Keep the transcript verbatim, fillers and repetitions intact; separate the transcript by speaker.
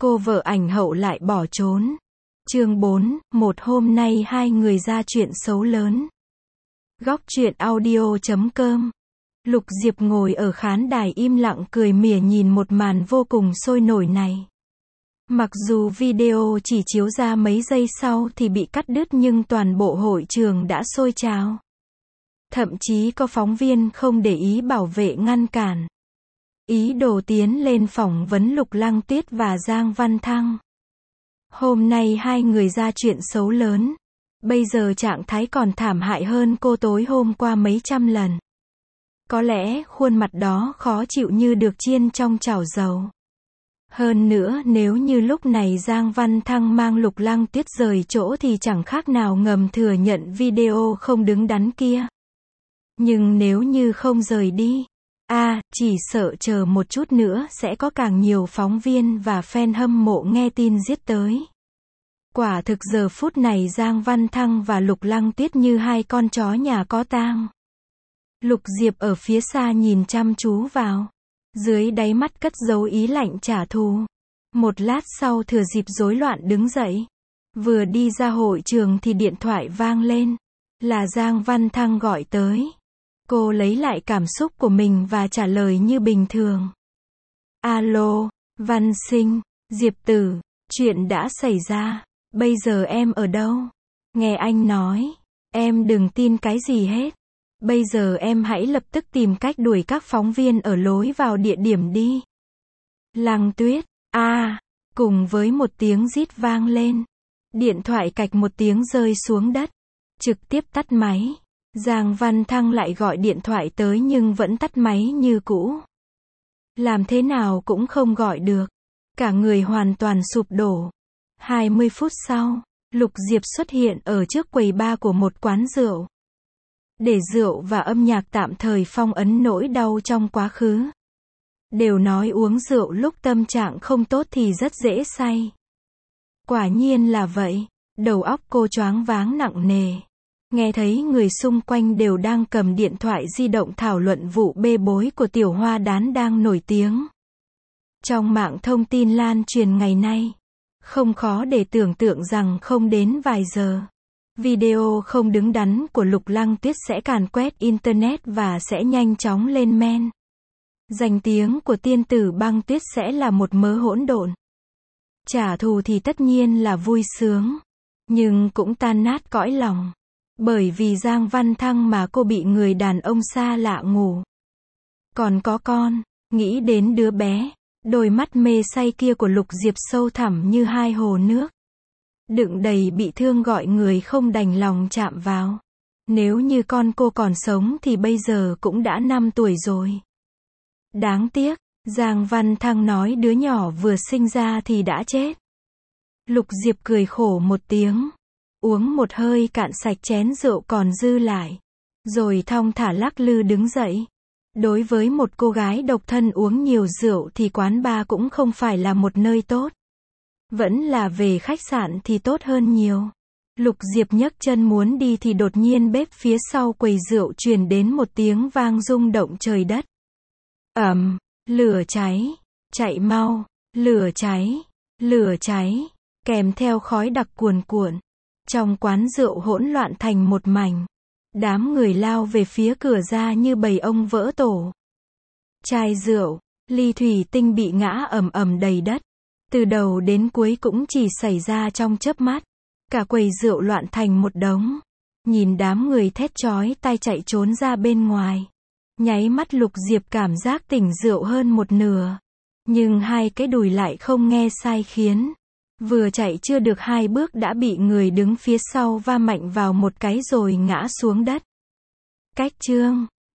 Speaker 1: cô vợ ảnh hậu lại bỏ trốn. Chương bốn, một hôm nay hai người ra chuyện xấu lớn. Góc truyện audio chấm com. Lục Diệp ngồi ở khán đài im lặng cười mỉa nhìn một màn vô cùng sôi nổi này. Mặc dù video chỉ chiếu ra mấy giây sau thì bị cắt đứt nhưng toàn bộ hội trường đã sôi trào. Thậm chí có phóng viên không để ý bảo vệ ngăn cản. Ý đồ tiến lên phỏng vấn Lục Lăng Tuyết và Giang Văn Thăng. Hôm nay hai người ra chuyện xấu lớn. Bây giờ trạng thái còn thảm hại hơn cô tối hôm qua mấy trăm lần. Có lẽ khuôn mặt đó khó chịu như được chiên trong chảo dầu. Hơn nữa nếu như lúc này Giang Văn Thăng mang Lục Lăng Tuyết rời chỗ thì chẳng khác nào ngầm thừa nhận video không đứng đắn kia. Nhưng nếu như không rời đi, à, chỉ sợ chờ một chút nữa sẽ có càng nhiều phóng viên và fan hâm mộ nghe tin giết tới. Quả thực giờ phút này Giang Văn Thăng và Lục Lăng Tuyết như hai con chó nhà có tang. Lục Diệp ở phía xa nhìn chăm chú vào. Dưới đáy mắt cất giấu ý lạnh trả thù. Một lát sau thừa dịp rối loạn đứng dậy. Vừa đi ra hội trường thì điện thoại vang lên. Là Giang Văn Thăng gọi tới. Cô lấy lại cảm xúc của mình và trả lời như bình thường. Alo, Văn Sinh, Diệp Tử, chuyện đã xảy ra. Bây giờ em ở đâu? Nghe anh nói. Em đừng tin cái gì hết. Bây giờ em hãy lập tức tìm cách đuổi các phóng viên ở lối vào địa điểm đi. Lăng Tuyết, a à, cùng với một tiếng rít vang lên. Điện thoại cạch một tiếng rơi xuống đất. Trực tiếp tắt máy. Giang Văn Thăng lại gọi điện thoại tới nhưng vẫn tắt máy như cũ. Làm thế nào cũng không gọi được. Cả người hoàn toàn sụp đổ. hai mươi phút sau, Lục Diệp xuất hiện ở trước quầy bar của một quán rượu. Để rượu và âm nhạc tạm thời phong ấn nỗi đau trong quá khứ. Đều nói uống rượu lúc tâm trạng không tốt thì rất dễ say. Quả nhiên là vậy. Đầu óc cô choáng váng nặng nề. Nghe thấy người xung quanh đều đang cầm điện thoại di động thảo luận vụ bê bối của tiểu hoa đán đang nổi tiếng. Trong mạng thông tin lan truyền ngày nay, không khó để tưởng tượng rằng không đến vài giờ, video không đứng đắn của Lục Lăng Tuyết sẽ càn quét internet và sẽ nhanh chóng lên men. Danh tiếng của tiên tử Băng Tuyết sẽ là một mớ hỗn độn. Trả thù thì tất nhiên là vui sướng, nhưng cũng tan nát cõi lòng. Bởi vì Giang Văn Thăng mà cô bị người đàn ông xa lạ ngủ. Còn có con, nghĩ đến đứa bé, đôi mắt mê say kia của Lục Diệp sâu thẳm như hai hồ nước. Đựng đầy bị thương gọi người không đành lòng chạm vào. Nếu như con cô còn sống thì bây giờ cũng đã năm tuổi rồi. Đáng tiếc, Giang Văn Thăng nói đứa nhỏ vừa sinh ra thì đã chết. Lục Diệp cười khổ một tiếng. Uống một hơi cạn sạch chén rượu còn dư lại. Rồi thong thả lắc lư đứng dậy. Đối với một cô gái độc thân uống nhiều rượu thì quán bar cũng không phải là một nơi tốt. Vẫn là về khách sạn thì tốt hơn nhiều. Lục Diệp nhấc chân muốn đi thì đột nhiên bếp phía sau quầy rượu truyền đến một tiếng vang rung động trời đất. Ầm, lửa cháy, chạy mau, lửa cháy, lửa cháy, kèm theo khói đặc cuồn cuộn. Trong quán rượu hỗn loạn thành một mảnh. Đám người lao về phía cửa ra như bầy ong vỡ tổ. Chai rượu, ly thủy tinh bị ngã ầm ầm đầy đất. Từ đầu đến cuối cũng chỉ xảy ra trong chớp mắt. Cả quầy rượu loạn thành một đống. Nhìn đám người thét chói tai chạy trốn ra bên ngoài. Nháy mắt Lục Diệp cảm giác tỉnh rượu hơn một nửa. Nhưng hai cái đùi lại không nghe sai khiến. Vừa chạy chưa được hai bước đã bị người đứng phía sau va mạnh vào một cái rồi ngã xuống đất. Cách chương